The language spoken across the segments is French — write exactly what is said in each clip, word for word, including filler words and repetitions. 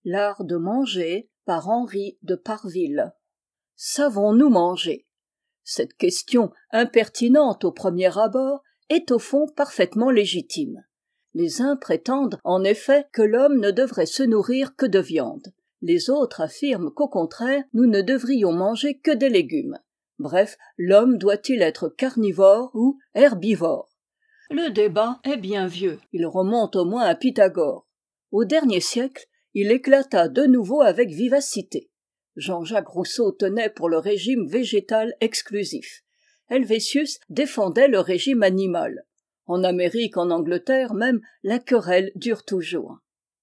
L'art de manger par Henri de Parville. Savons-nous manger? Cette question, impertinente au premier abord, est au fond parfaitement légitime. Les uns prétendent, en effet, que l'homme ne devrait se nourrir que de viande. Les autres affirment qu'au contraire, nous ne devrions manger que des légumes. Bref, l'homme doit-il être carnivore ou herbivore? Le débat est bien vieux. Il remonte au moins à Pythagore. Au dernier siècle, il éclata de nouveau avec vivacité. Jean-Jacques Rousseau tenait pour le régime végétal exclusif. Helvétius défendait le régime animal. En Amérique, en Angleterre même, la querelle dure toujours.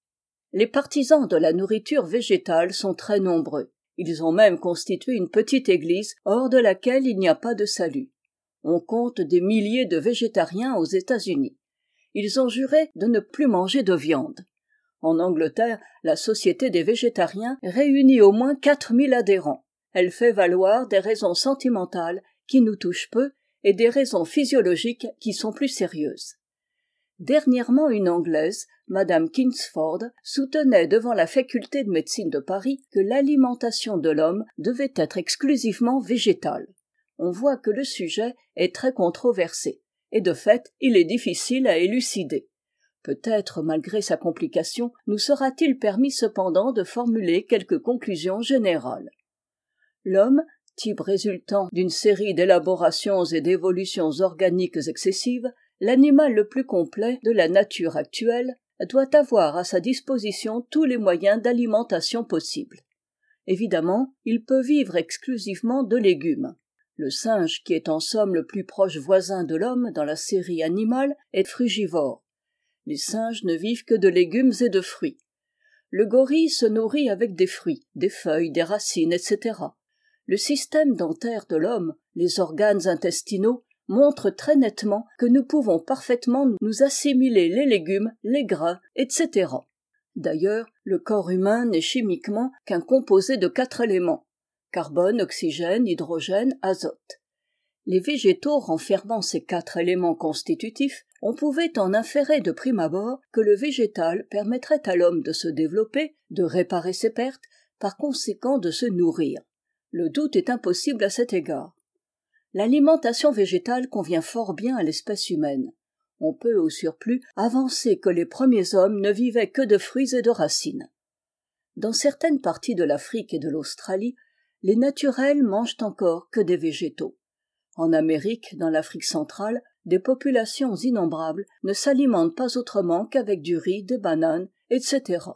Les partisans de la nourriture végétale sont très nombreux. Ils ont même constitué une petite église hors de laquelle il n'y a pas de salut. On compte des milliers de végétariens aux États-Unis. Ils ont juré de ne plus manger de viande. En Angleterre, la Société des végétariens réunit au moins quatre mille adhérents. Elle fait valoir des raisons sentimentales qui nous touchent peu et des raisons physiologiques qui sont plus sérieuses. Dernièrement, une Anglaise, Madame Kingsford, soutenait devant la faculté de médecine de Paris que l'alimentation de l'homme devait être exclusivement végétale. On voit que le sujet est très controversé, et de fait, il est difficile à élucider. Peut-être, malgré sa complication, nous sera-t-il permis cependant de formuler quelques conclusions générales. L'homme, type résultant d'une série d'élaborations et d'évolutions organiques excessives, l'animal le plus complet de la nature actuelle, doit avoir à sa disposition tous les moyens d'alimentation possibles. Évidemment, il peut vivre exclusivement de légumes. Le singe, qui est en somme le plus proche voisin de l'homme dans la série animale, est frugivore. Les singes ne vivent que de légumes et de fruits. Le gorille se nourrit avec des fruits, des feuilles, des racines, et cetera. Le système dentaire de l'homme, les organes intestinaux, montrent très nettement que nous pouvons parfaitement nous assimiler les légumes, les grains, et cetera. D'ailleurs, le corps humain n'est chimiquement qu'un composé de quatre éléments, carbone, oxygène, hydrogène, azote. Les végétaux renfermant ces quatre éléments constitutifs, on pouvait en inférer de prime abord que le végétal permettrait à l'homme de se développer, de réparer ses pertes, par conséquent de se nourrir. Le doute est impossible à cet égard. L'alimentation végétale convient fort bien à l'espèce humaine. On peut au surplus avancer que les premiers hommes ne vivaient que de fruits et de racines. Dans certaines parties de l'Afrique et de l'Australie, les naturels mangent encore que des végétaux. En Amérique, dans l'Afrique centrale, des populations innombrables ne s'alimentent pas autrement qu'avec du riz, des bananes, et cetera.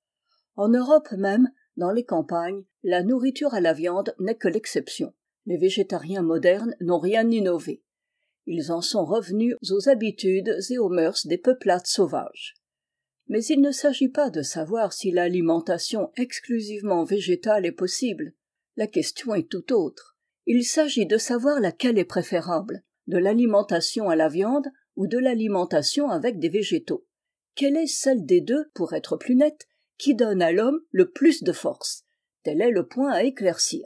En Europe même, dans les campagnes, la nourriture à la viande n'est que l'exception. Les végétariens modernes n'ont rien innové. Ils en sont revenus aux habitudes et aux mœurs des peuplades sauvages. Mais il ne s'agit pas de savoir si l'alimentation exclusivement végétale est possible. La question est tout autre. Il s'agit de savoir laquelle est préférable, de l'alimentation à la viande ou de l'alimentation avec des végétaux. Quelle est celle des deux, pour être plus net, qui donne à l'homme le plus de force? Tel est le point à éclaircir.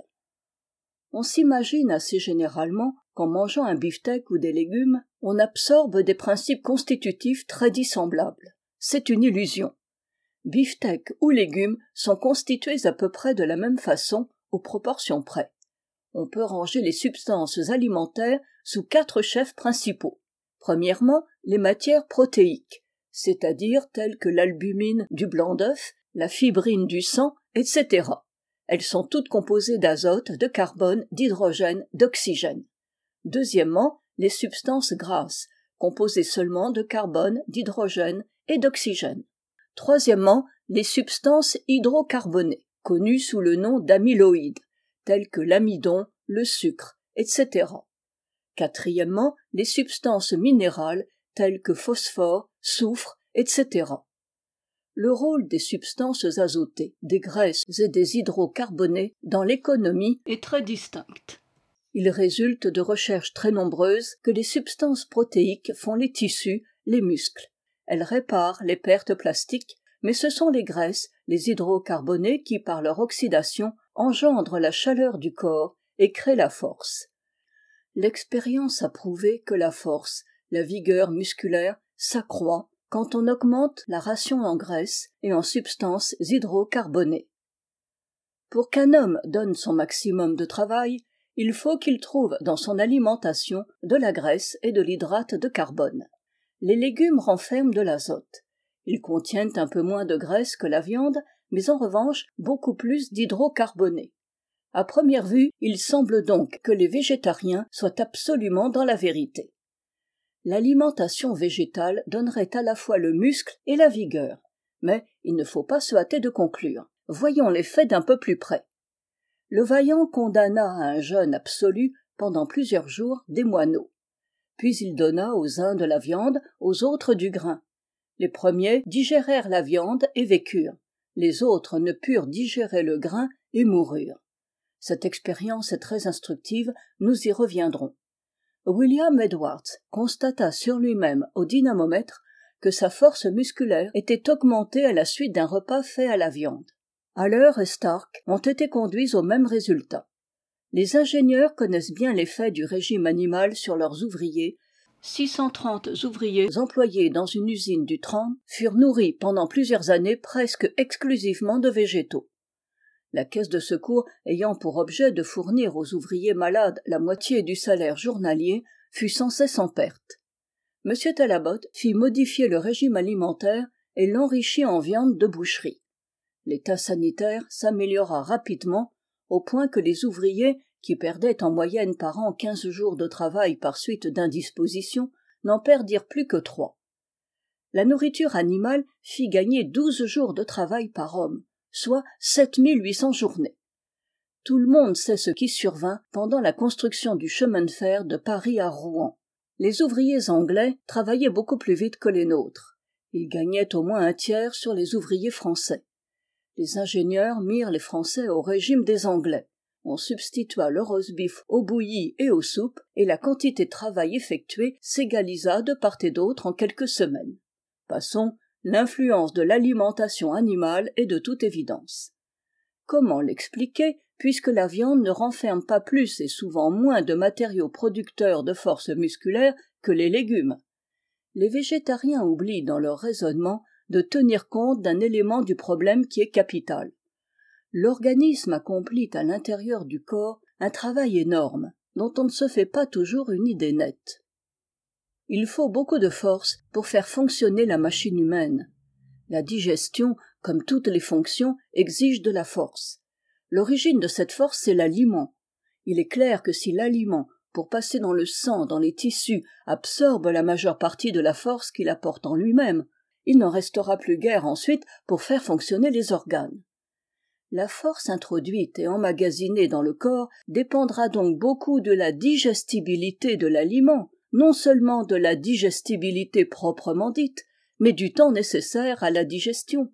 On s'imagine assez généralement qu'en mangeant un beefsteak ou des légumes, on absorbe des principes constitutifs très dissemblables. C'est une illusion. Beefsteak ou légumes sont constitués à peu près de la même façon, aux proportions près. On peut ranger les substances alimentaires sous quatre chefs principaux. Premièrement, les matières protéiques, c'est-à-dire telles que l'albumine du blanc d'œuf, la fibrine du sang, et cetera. Elles sont toutes composées d'azote, de carbone, d'hydrogène, d'oxygène. Deuxièmement, les substances grasses, composées seulement de carbone, d'hydrogène et d'oxygène. Troisièmement, les substances hydrocarbonées, connues sous le nom d'amyloïdes, telles que l'amidon, le sucre, et cetera. Quatrièmement, les substances minérales, telles que phosphore, soufre, et cetera. Le rôle des substances azotées, des graisses et des hydrocarbonés dans l'économie est très distinct. Il résulte de recherches très nombreuses que les substances protéiques font les tissus, les muscles. Elles réparent les pertes plastiques, mais ce sont les graisses, les hydrocarbonés qui, par leur oxydation, engendrent la chaleur du corps et créent la force. L'expérience a prouvé que la force, la vigueur musculaire, s'accroît quand on augmente la ration en graisse et en substances hydrocarbonées. Pour qu'un homme donne son maximum de travail, il faut qu'il trouve dans son alimentation de la graisse et de l'hydrate de carbone. Les légumes renferment de l'azote. Ils contiennent un peu moins de graisse que la viande, mais en revanche beaucoup plus d'hydrocarbonés. À première vue, il semble donc que les végétariens soient absolument dans la vérité. L'alimentation végétale donnerait à la fois le muscle et la vigueur, mais il ne faut pas se hâter de conclure. Voyons les faits d'un peu plus près. Le vaillant condamna à un jeûne absolu pendant plusieurs jours des moineaux. Puis il donna aux uns de la viande, aux autres du grain. Les premiers digérèrent la viande et vécurent. Les autres ne purent digérer le grain et moururent. Cette expérience est très instructive, nous y reviendrons. William Edwards constata sur lui-même au dynamomètre que sa force musculaire était augmentée à la suite d'un repas fait à la viande. Haller et Stark ont été conduits au même résultat. Les ingénieurs connaissent bien l'effet du régime animal sur leurs ouvriers. six cent trente ouvriers employés dans une usine du Tram furent nourris pendant plusieurs années presque exclusivement de végétaux. La caisse de secours ayant pour objet de fournir aux ouvriers malades la moitié du salaire journalier fut sans cesse en perte. M. Talabot fit modifier le régime alimentaire et l'enrichit en viande de boucherie. L'état sanitaire s'améliora rapidement au point que les ouvriers, qui perdaient en moyenne par an quinze jours de travail par suite d'indisposition, n'en perdirent plus que trois. La nourriture animale fit gagner douze jours de travail par homme, soit sept mille huit cents journées. Tout le monde sait ce qui survint pendant la construction du chemin de fer de Paris à Rouen. Les ouvriers anglais travaillaient beaucoup plus vite que les nôtres. Ils gagnaient au moins un tiers sur les ouvriers français. Les ingénieurs mirent les Français au régime des Anglais. On substitua le roast-beef aux bouillies et aux soupes, et la quantité de travail effectuée s'égalisa de part et d'autre en quelques semaines. Passons, l'influence de l'alimentation animale est de toute évidence. Comment l'expliquer, puisque la viande ne renferme pas plus et souvent moins de matériaux producteurs de force musculaire que les légumes? Les végétariens oublient dans leur raisonnement de tenir compte d'un élément du problème qui est capital. L'organisme accomplit à l'intérieur du corps un travail énorme, dont on ne se fait pas toujours une idée nette. Il faut beaucoup de force pour faire fonctionner la machine humaine. La digestion, comme toutes les fonctions, exige de la force. L'origine de cette force, c'est l'aliment. Il est clair que si l'aliment, pour passer dans le sang, dans les tissus, absorbe la majeure partie de la force qu'il apporte en lui-même, il n'en restera plus guère ensuite pour faire fonctionner les organes. La force introduite et emmagasinée dans le corps dépendra donc beaucoup de la digestibilité de l'aliment, non seulement de la digestibilité proprement dite, mais du temps nécessaire à la digestion.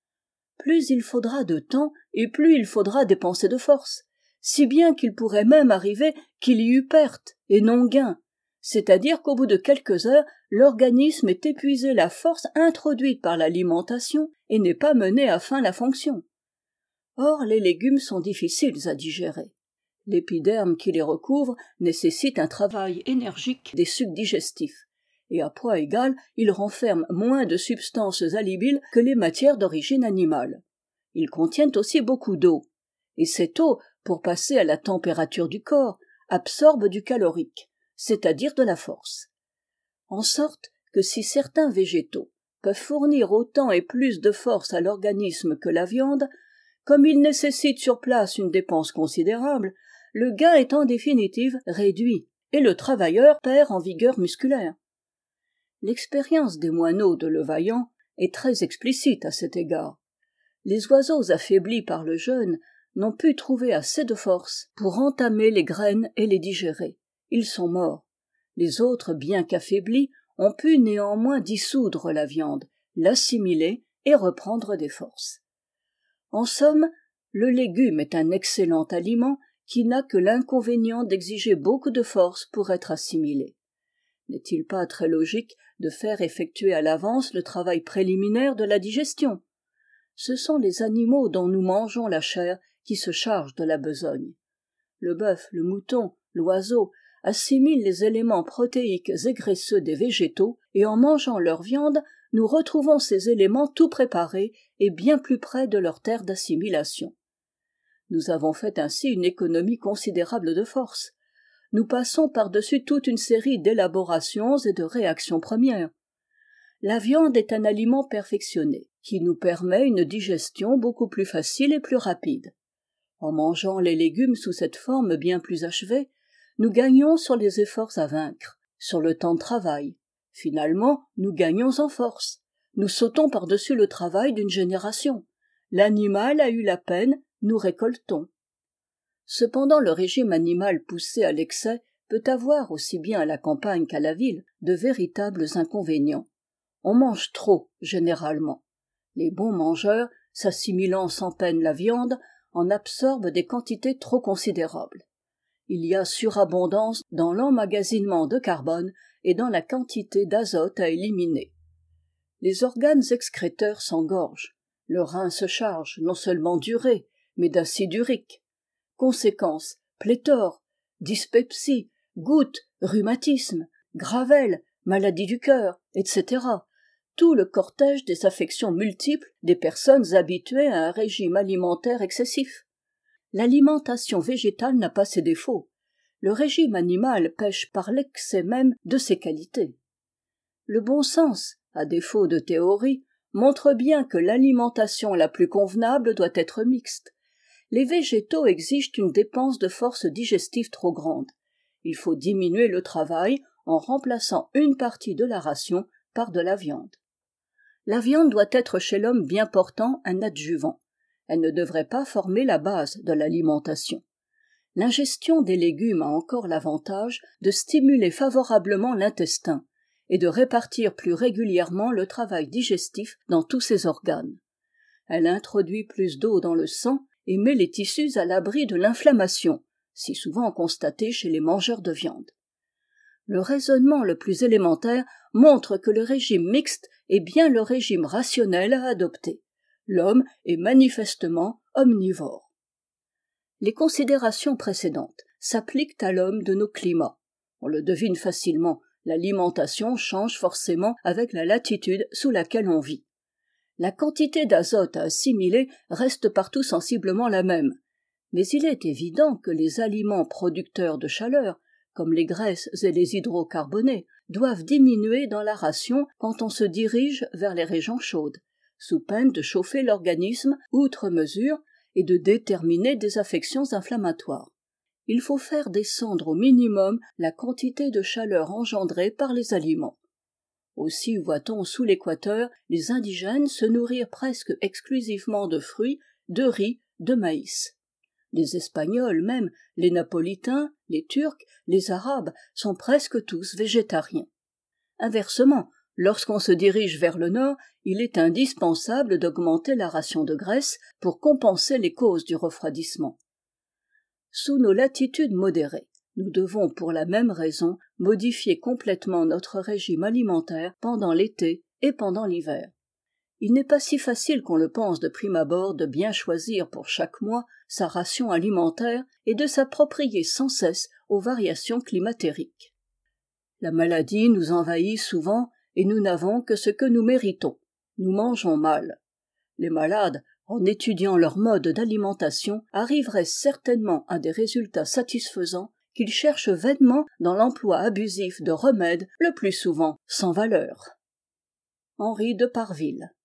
Plus il faudra de temps et plus il faudra dépenser de force, si bien qu'il pourrait même arriver qu'il y eût perte et non gain, c'est-à-dire qu'au bout de quelques heures, l'organisme ait épuisé la force introduite par l'alimentation et n'ait pas mené à fin la fonction. Or, les légumes sont difficiles à digérer. L'épiderme qui les recouvre nécessite un travail énergique des sucs digestifs, et à poids égal, ils renferment moins de substances alibiles que les matières d'origine animale. Ils contiennent aussi beaucoup d'eau, et cette eau, pour passer à la température du corps, absorbe du calorique, c'est-à-dire de la force. En sorte que si certains végétaux peuvent fournir autant et plus de force à l'organisme que la viande, comme ils nécessitent sur place une dépense considérable, le gain est en définitive réduit, et le travailleur perd en vigueur musculaire. L'expérience des moineaux de Levaillant est très explicite à cet égard. Les oiseaux affaiblis par le jeûne n'ont pu trouver assez de force pour entamer les graines et les digérer. Ils sont morts. Les autres, bien qu'affaiblis, ont pu néanmoins dissoudre la viande, l'assimiler et reprendre des forces. En somme, le légume est un excellent aliment qui n'a que l'inconvénient d'exiger beaucoup de force pour être assimilé. N'est-il pas très logique de faire effectuer à l'avance le travail préliminaire de la digestion? Ce sont les animaux dont nous mangeons la chair qui se chargent de la besogne. Le bœuf, le mouton, l'oiseau assimilent les éléments protéiques et graisseux des végétaux et en mangeant leur viande nous retrouvons ces éléments tout préparés et bien plus près de leur terre d'assimilation. Nous avons fait ainsi une économie considérable de force. Nous passons par-dessus toute une série d'élaborations et de réactions premières. La viande est un aliment perfectionné, qui nous permet une digestion beaucoup plus facile et plus rapide. En mangeant les légumes sous cette forme bien plus achevée, nous gagnons sur les efforts à vaincre, sur le temps de travail. Finalement, nous gagnons en force. Nous sautons par-dessus le travail d'une génération. L'animal a eu la peine, nous récoltons. Cependant, le régime animal poussé à l'excès peut avoir, aussi bien à la campagne qu'à la ville, de véritables inconvénients. On mange trop, généralement. Les bons mangeurs, s'assimilant sans peine la viande, en absorbent des quantités trop considérables. Il y a surabondance dans l'emmagasinement de carbone et dans la quantité d'azote à éliminer. Les organes excréteurs s'engorgent. Le rein se charge non seulement d'urée, mais d'acide urique. Conséquences, pléthore, dyspepsie, goutte, rhumatisme, gravelle, maladie du cœur, et cetera. Tout le cortège des affections multiples des personnes habituées à un régime alimentaire excessif. L'alimentation végétale n'a pas ses défauts. Le régime animal pèche par l'excès même de ses qualités. Le bon sens, à défaut de théorie, montre bien que l'alimentation la plus convenable doit être mixte. Les végétaux exigent une dépense de force digestive trop grande. Il faut diminuer le travail en remplaçant une partie de la ration par de la viande. La viande doit être chez l'homme bien portant un adjuvant. Elle ne devrait pas former la base de l'alimentation. L'ingestion des légumes a encore l'avantage de stimuler favorablement l'intestin et de répartir plus régulièrement le travail digestif dans tous ses organes. Elle introduit plus d'eau dans le sang et met les tissus à l'abri de l'inflammation, si souvent constatée chez les mangeurs de viande. Le raisonnement le plus élémentaire montre que le régime mixte est bien le régime rationnel à adopter. L'homme est manifestement omnivore. Les considérations précédentes s'appliquent à l'homme de nos climats. On le devine facilement, l'alimentation change forcément avec la latitude sous laquelle on vit. La quantité d'azote à assimiler reste partout sensiblement la même, mais il est évident que les aliments producteurs de chaleur, comme les graisses et les hydrocarbonés, doivent diminuer dans la ration quand on se dirige vers les régions chaudes, sous peine de chauffer l'organisme outre mesure et de déterminer des affections inflammatoires. Il faut faire descendre au minimum la quantité de chaleur engendrée par les aliments. Aussi voit-on sous l'équateur les indigènes se nourrir presque exclusivement de fruits, de riz, de maïs. Les Espagnols même, les Napolitains, les Turcs, les Arabes sont presque tous végétariens. Inversement, lorsqu'on se dirige vers le nord, il est indispensable d'augmenter la ration de graisse pour compenser les causes du refroidissement. Sous nos latitudes modérées, nous devons pour la même raison modifier complètement notre régime alimentaire pendant l'été et pendant l'hiver. Il n'est pas si facile qu'on le pense de prime abord de bien choisir pour chaque mois sa ration alimentaire et de s'approprier sans cesse aux variations climatériques. La maladie nous envahit souvent et nous n'avons que ce que nous méritons. Nous mangeons mal. Les malades, en étudiant leur mode d'alimentation, arriveraient certainement à des résultats satisfaisants qu'ils cherchent vainement dans l'emploi abusif de remèdes le plus souvent sans valeur. Henri de Parville.